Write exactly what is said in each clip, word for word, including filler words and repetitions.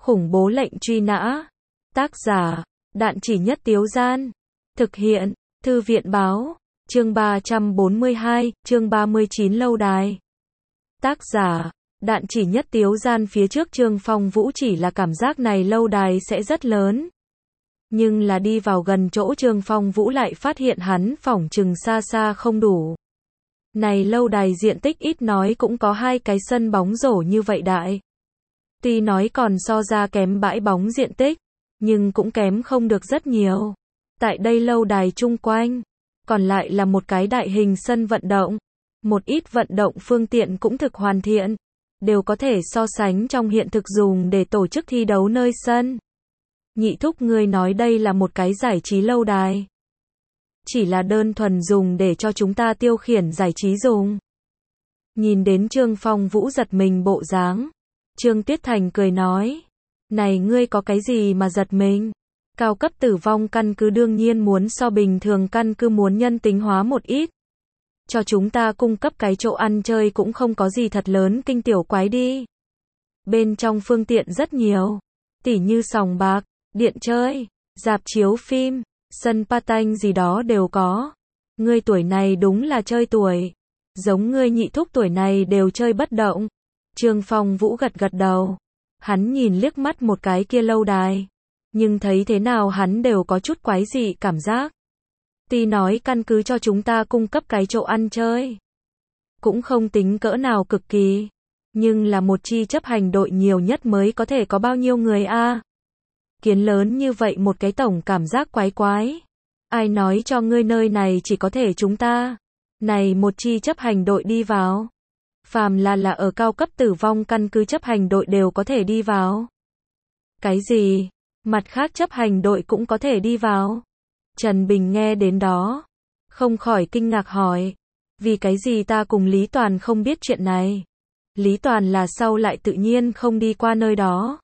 Khủng bố lệnh truy nã. Tác giả, Đạn Chỉ Nhất Tiếu Gian. Thực hiện, Thư viện báo. Chương ba trăm bốn mươi hai, chương ba mươi chín lâu đài. Tác giả, Đạn Chỉ Nhất Tiếu Gian. Phía trước Trương Phong Vũ chỉ là cảm giác này lâu đài sẽ rất lớn. Nhưng là đi vào gần chỗ Trương Phong Vũ lại phát hiện hắn phỏng chừng xa xa không đủ. Này lâu đài diện tích ít nói cũng có hai cái sân bóng rổ như vậy đại. Tuy nói còn so ra kém bãi bóng diện tích, nhưng cũng kém không được rất nhiều. Tại đây lâu đài chung quanh, còn lại là một cái đại hình sân vận động. Một ít vận động phương tiện cũng thực hoàn thiện, đều có thể so sánh trong hiện thực dùng để tổ chức thi đấu nơi sân. Nhị thúc ngươi nói đây là một cái giải trí lâu đài. Chỉ là đơn thuần dùng để cho chúng ta tiêu khiển giải trí dùng. Nhìn đến Trương Phong Vũ giật mình bộ dáng, Trương Tuyết Thành cười nói, này ngươi có cái gì mà giật mình? Cao cấp tử vong căn cứ đương nhiên muốn so bình thường căn cứ muốn nhân tính hóa một ít. Cho chúng ta cung cấp cái chỗ ăn chơi cũng không có gì thật lớn kinh tiểu quái đi. Bên trong phương tiện rất nhiều, tỉ như sòng bạc, điện chơi, rạp chiếu phim, sân patanh gì đó đều có. Ngươi tuổi này đúng là chơi tuổi. Giống ngươi nhị thúc tuổi này đều chơi bất động. Trương Phong Vũ gật gật đầu. Hắn nhìn liếc mắt một cái kia lâu đài. Nhưng thấy thế nào hắn đều có chút quái dị cảm giác. Tuy nói căn cứ cho chúng ta cung cấp cái chỗ ăn chơi. Cũng không tính cỡ nào cực kỳ. Nhưng là một chi chấp hành đội nhiều nhất mới có thể có bao nhiêu người a? À? Kiến lớn như vậy một cái tổng cảm giác quái quái. Ai nói cho ngươi nơi này chỉ có thể chúng ta. Này một chi chấp hành đội đi vào. Phàm là là ở cao cấp tử vong căn cứ chấp hành đội đều có thể đi vào. Cái gì? Mặt khác chấp hành đội cũng có thể đi vào. Trần Bình nghe đến đó, không khỏi kinh ngạc hỏi. Vì cái gì ta cùng Lý Toàn không biết chuyện này? Lý Toàn là sau lại tự nhiên không đi qua nơi đó.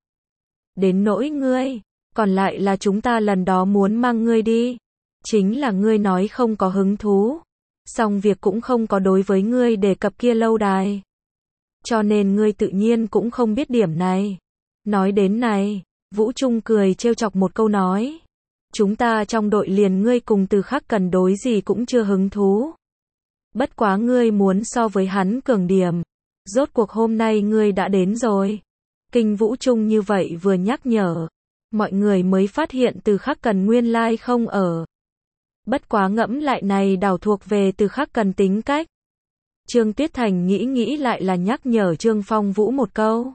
Đến nỗi ngươi, còn lại là chúng ta lần đó muốn mang ngươi đi. Chính là ngươi nói không có hứng thú. Xong việc cũng không có đối với ngươi đề cập kia lâu đài. Cho nên ngươi tự nhiên cũng không biết điểm này. Nói đến này, Vũ Trung cười trêu chọc một câu nói. Chúng ta trong đội liền ngươi cùng Từ Khắc Cần đối gì cũng chưa hứng thú. Bất quá ngươi muốn so với hắn cường điểm. Rốt cuộc hôm nay ngươi đã đến rồi. Kinh Vũ Trung như vậy vừa nhắc nhở. Mọi người mới phát hiện Từ Khắc Cần nguyên lai không ở. Bất quá ngẫm lại này đảo thuộc về Từ Khắc Cần tính cách. Trương Tuyết Thành nghĩ nghĩ lại là nhắc nhở Trương Phong Vũ một câu.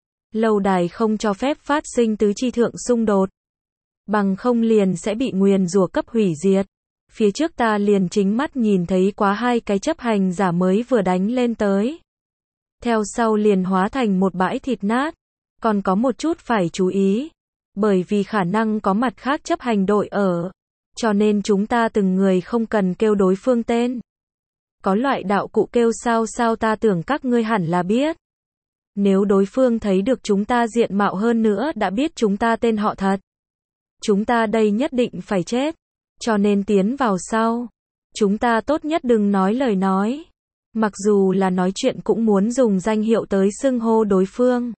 Lâu đài không cho phép phát sinh tứ chi thượng xung đột. Bằng không liền sẽ bị nguyền rủa cấp hủy diệt. Phía trước ta liền chính mắt nhìn thấy quá hai cái chấp hành giả mới vừa đánh lên tới. Theo sau liền hóa thành một bãi thịt nát. Còn có một chút phải chú ý. Bởi vì khả năng có mặt khác chấp hành đội ở. Cho nên chúng ta từng người không cần kêu đối phương tên. Có loại đạo cụ kêu sao sao ta tưởng các ngươi hẳn là biết. Nếu đối phương thấy được chúng ta diện mạo hơn nữa đã biết chúng ta tên họ thật. Chúng ta đây nhất định phải chết. Cho nên tiến vào sau. Chúng ta tốt nhất đừng nói lời nói. Mặc dù là nói chuyện cũng muốn dùng danh hiệu tới xưng hô đối phương.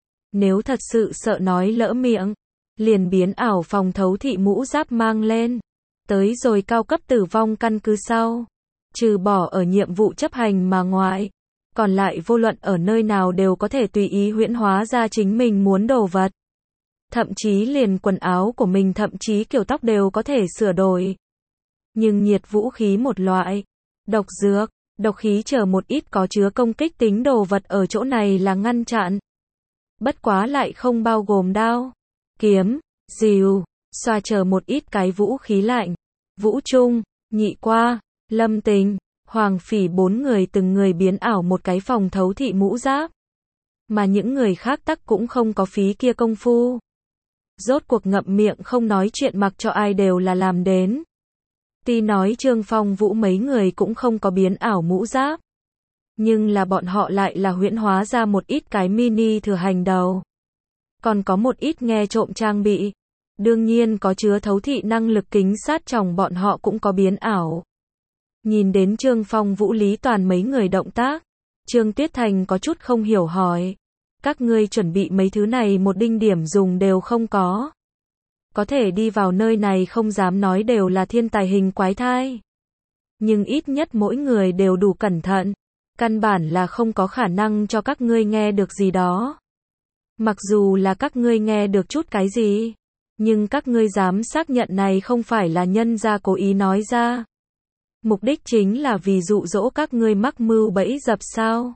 Nếu thật sự sợ nói lỡ miệng. Liền biến ảo phòng thấu thị mũ giáp mang lên. Tới rồi cao cấp tử vong căn cứ sau. Trừ bỏ ở nhiệm vụ chấp hành mà ngoại. Còn lại vô luận ở nơi nào đều có thể tùy ý huyễn hóa ra chính mình muốn đồ vật. Thậm chí liền quần áo của mình thậm chí kiểu tóc đều có thể sửa đổi. Nhưng nhiệt vũ khí một loại. Độc dược, độc khí chờ một ít có chứa công kích tính đồ vật ở chỗ này là ngăn chặn. Bất quá lại không bao gồm đao, kiếm, rìu, xoa chờ một ít cái vũ khí lạnh. Vũ Trung, Nhị Qua, Lâm Tình, Hoàng Phỉ bốn người từng người biến ảo một cái phòng thấu thị mũ giáp. Mà những người khác tắc cũng không có phí kia công phu. Rốt cuộc ngậm miệng không nói chuyện mặc cho ai đều là làm đến. Tuy nói Trương Phong Vũ mấy người cũng không có biến ảo mũ giáp. Nhưng là bọn họ lại là huyễn hóa ra một ít cái mini thừa hành đầu. Còn có một ít nghe trộm trang bị. Đương nhiên có chứa thấu thị năng lực kính sát tròng bọn họ cũng có biến ảo. Nhìn đến Trương Phong Vũ Lý Toàn mấy người động tác. Trương Tuyết Thành có chút không hiểu hỏi. Các ngươi chuẩn bị mấy thứ này một đinh điểm dùng đều không có. Có thể đi vào nơi này không dám nói đều là thiên tài hình quái thai. Nhưng ít nhất mỗi người đều đủ cẩn thận. Căn bản là không có khả năng cho các ngươi nghe được gì đó. Mặc dù là các ngươi nghe được chút cái gì. Nhưng các ngươi dám xác nhận này không phải là nhân gia cố ý nói ra. Mục đích chính là vì dụ dỗ các ngươi mắc mưu bẫy dập sao.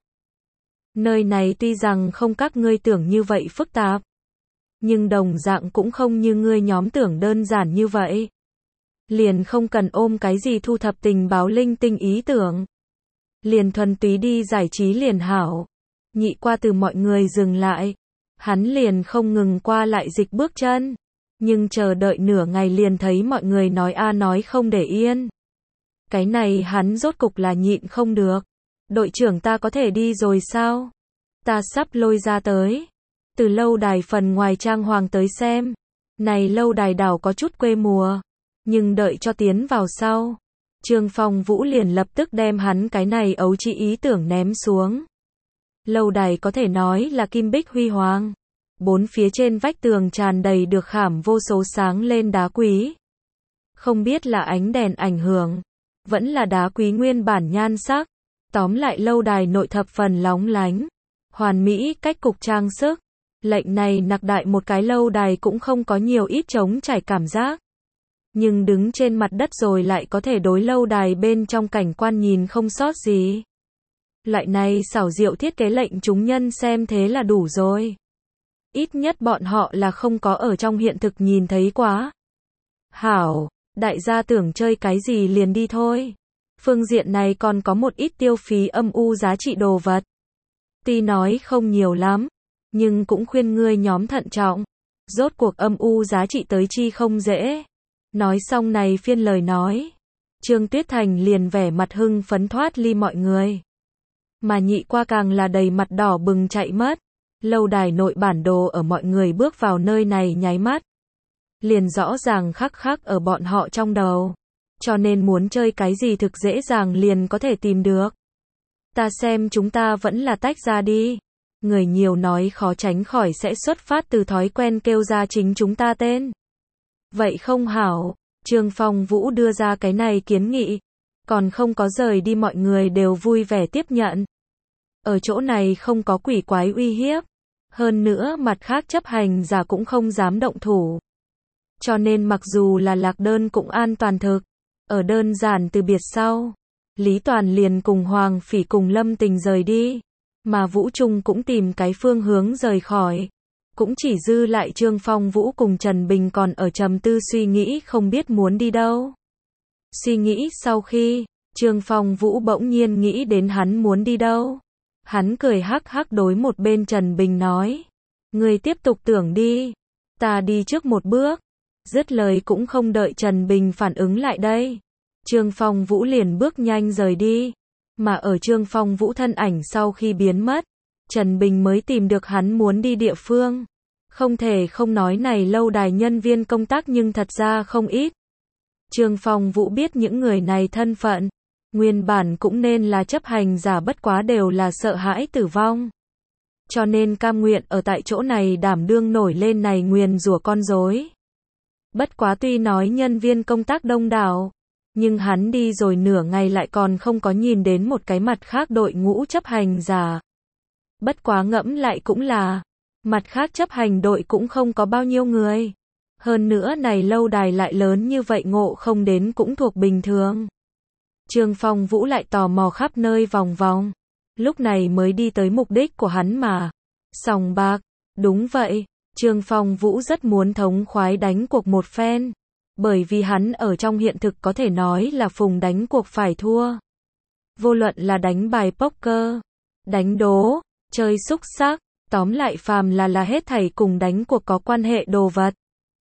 Nơi này tuy rằng không các ngươi tưởng như vậy phức tạp. Nhưng đồng dạng cũng không như ngươi nhóm tưởng đơn giản như vậy. Liền không cần ôm cái gì thu thập tình báo linh tinh ý tưởng. Liền thuần túy đi giải trí liền hảo. Nhị qua từ mọi người dừng lại. Hắn liền không ngừng qua lại dịch bước chân. Nhưng chờ đợi nửa ngày liền thấy mọi người nói a nói không để yên. Cái này hắn rốt cục là nhịn không được. Đội trưởng ta có thể đi rồi sao? Ta sắp lôi ra tới. Từ lâu đài phần ngoài trang hoàng tới xem. Này lâu đài đảo có chút quê mùa. Nhưng đợi cho tiến vào sau. Trương Phong Vũ liền lập tức đem hắn cái này ấu trĩ ý tưởng ném xuống. Lâu đài có thể nói là kim bích huy hoàng. Bốn phía trên vách tường tràn đầy được khảm vô số sáng lên đá quý. Không biết là ánh đèn ảnh hưởng. Vẫn là đá quý nguyên bản nhan sắc. Tóm lại lâu đài nội thập phần lóng lánh. Hoàn mỹ cách cục trang sức. Lệnh này nặc đại một cái lâu đài cũng không có nhiều ít trống trải cảm giác. Nhưng đứng trên mặt đất rồi lại có thể đối lâu đài bên trong cảnh quan nhìn không sót gì. Loại này xảo diệu thiết kế lệnh chúng nhân xem thế là đủ rồi. Ít nhất bọn họ là không có ở trong hiện thực nhìn thấy quá. Hảo, đại gia tưởng chơi cái gì liền đi thôi. Phương diện này còn có một ít tiêu phí âm u giá trị đồ vật. Tuy nói không nhiều lắm, nhưng cũng khuyên ngươi nhóm thận trọng. Rốt cuộc âm u giá trị tới chi không dễ. Nói xong này phiên lời nói. Trương Tuyết Thành liền vẻ mặt hưng phấn thoát ly mọi người. Mà nhị qua càng là đầy mặt đỏ bừng chạy mất. Lâu đài nội bản đồ ở mọi người bước vào nơi này nháy mắt. Liền rõ ràng khắc khắc ở bọn họ trong đầu. Cho nên muốn chơi cái gì thực dễ dàng liền có thể tìm được. Ta xem chúng ta vẫn là tách ra đi. Người nhiều nói khó tránh khỏi sẽ xuất phát từ thói quen kêu ra chính chúng ta tên. Vậy không hảo, Trương Phong Vũ đưa ra cái này kiến nghị. Còn không có rời đi mọi người đều vui vẻ tiếp nhận. Ở chỗ này không có quỷ quái uy hiếp. Hơn nữa mặt khác chấp hành giả cũng không dám động thủ. Cho nên mặc dù là lạc đơn cũng an toàn thực. Ở đơn giản từ biệt sau. Lý Toàn liền cùng Hoàng Phỉ cùng Lâm Tình rời đi. Mà Vũ Trung cũng tìm cái phương hướng rời khỏi. Cũng chỉ dư lại Trương Phong Vũ cùng Trần Bình còn ở trầm tư suy nghĩ không biết muốn đi đâu. Suy nghĩ sau khi, Trương Phong Vũ bỗng nhiên nghĩ đến hắn muốn đi đâu. Hắn cười hắc hắc đối một bên Trần Bình nói. Ngươi tiếp tục tưởng đi. Ta đi trước một bước. Dứt lời cũng không đợi Trần Bình phản ứng lại đây. Trương Phong Vũ liền bước nhanh rời đi. Mà ở Trương Phong Vũ thân ảnh sau khi biến mất, Trần Bình mới tìm được hắn muốn đi địa phương. Không thể không nói này lâu đài nhân viên công tác nhưng thật ra không ít. Trương Phong Vũ biết những người này thân phận. Nguyên bản cũng nên là chấp hành giả bất quá đều là sợ hãi tử vong. Cho nên cam nguyện ở tại chỗ này đảm đương nổi lên này nguyền rủa con rối. Bất quá tuy nói nhân viên công tác đông đảo, nhưng hắn đi rồi nửa ngày lại còn không có nhìn đến một cái mặt khác đội ngũ chấp hành giả. Bất quá ngẫm lại cũng là, mặt khác chấp hành đội cũng không có bao nhiêu người. Hơn nữa này lâu đài lại lớn như vậy ngộ không đến cũng thuộc bình thường. Trương Phong Vũ lại tò mò khắp nơi vòng vòng. Lúc này mới đi tới mục đích của hắn mà. Sòng bạc. Đúng vậy. Trương Phong Vũ rất muốn thống khoái đánh cuộc một phen. Bởi vì hắn ở trong hiện thực có thể nói là phùng đánh cuộc phải thua. Vô luận là đánh bài poker, đánh đố, chơi xúc xắc, tóm lại phàm là là hết thảy cùng đánh cuộc có quan hệ đồ vật.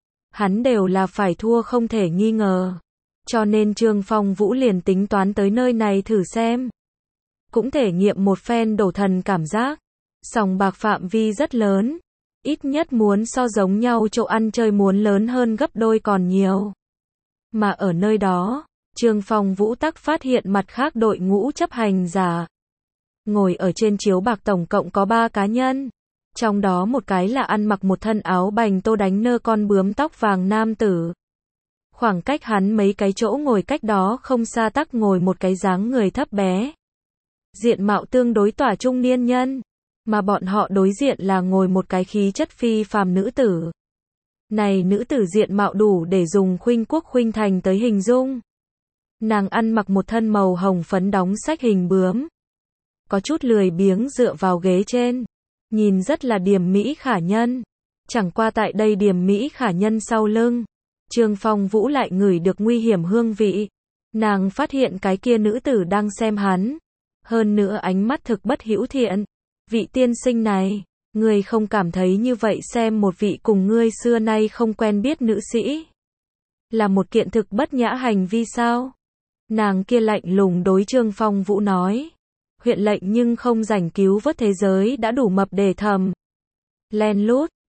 Hắn đều là phải thua không thể nghi ngờ. Cho nên Trương Phong Vũ liền tính toán tới nơi này thử xem. Cũng thể nghiệm một phen đổ thần cảm giác. Sòng bạc phạm vi rất lớn. Ít nhất muốn so giống nhau chỗ ăn chơi muốn lớn hơn gấp đôi còn nhiều. Mà ở nơi đó, Trương Phong Vũ tắc phát hiện mặt khác đội ngũ chấp hành giả. Ngồi ở trên chiếu bạc tổng cộng có ba cá nhân. Trong đó một cái là ăn mặc một thân áo bành tô đánh nơ con bướm tóc vàng nam tử. Khoảng cách hắn mấy cái chỗ ngồi cách đó không xa tắc ngồi một cái dáng người thấp bé. Diện mạo tương đối tỏa trung niên nhân. Mà bọn họ đối diện là ngồi một cái khí chất phi phàm nữ tử. Này nữ tử diện mạo đủ để dùng khuynh quốc khuynh thành tới hình dung. Nàng ăn mặc một thân màu hồng phấn đóng sách hình bướm. Có chút lười biếng dựa vào ghế trên. Nhìn rất là điềm mỹ khả nhân. Chẳng qua tại đây điềm mỹ khả nhân sau lưng. Trương Phong Vũ lại ngửi được nguy hiểm hương vị. Nàng phát hiện cái kia nữ tử đang xem hắn. Hơn nữa ánh mắt thực bất hữu thiện. Vị tiên sinh này, ngươi không cảm thấy như vậy xem một vị cùng ngươi xưa nay không quen biết nữ sĩ. Là một kiện thực bất nhã hành vi sao? Nàng kia lạnh lùng đối Trương Phong Vũ nói. Huyện lệnh nhưng không rảnh cứu vớt thế giới đã đủ mập để thầm. Len lút,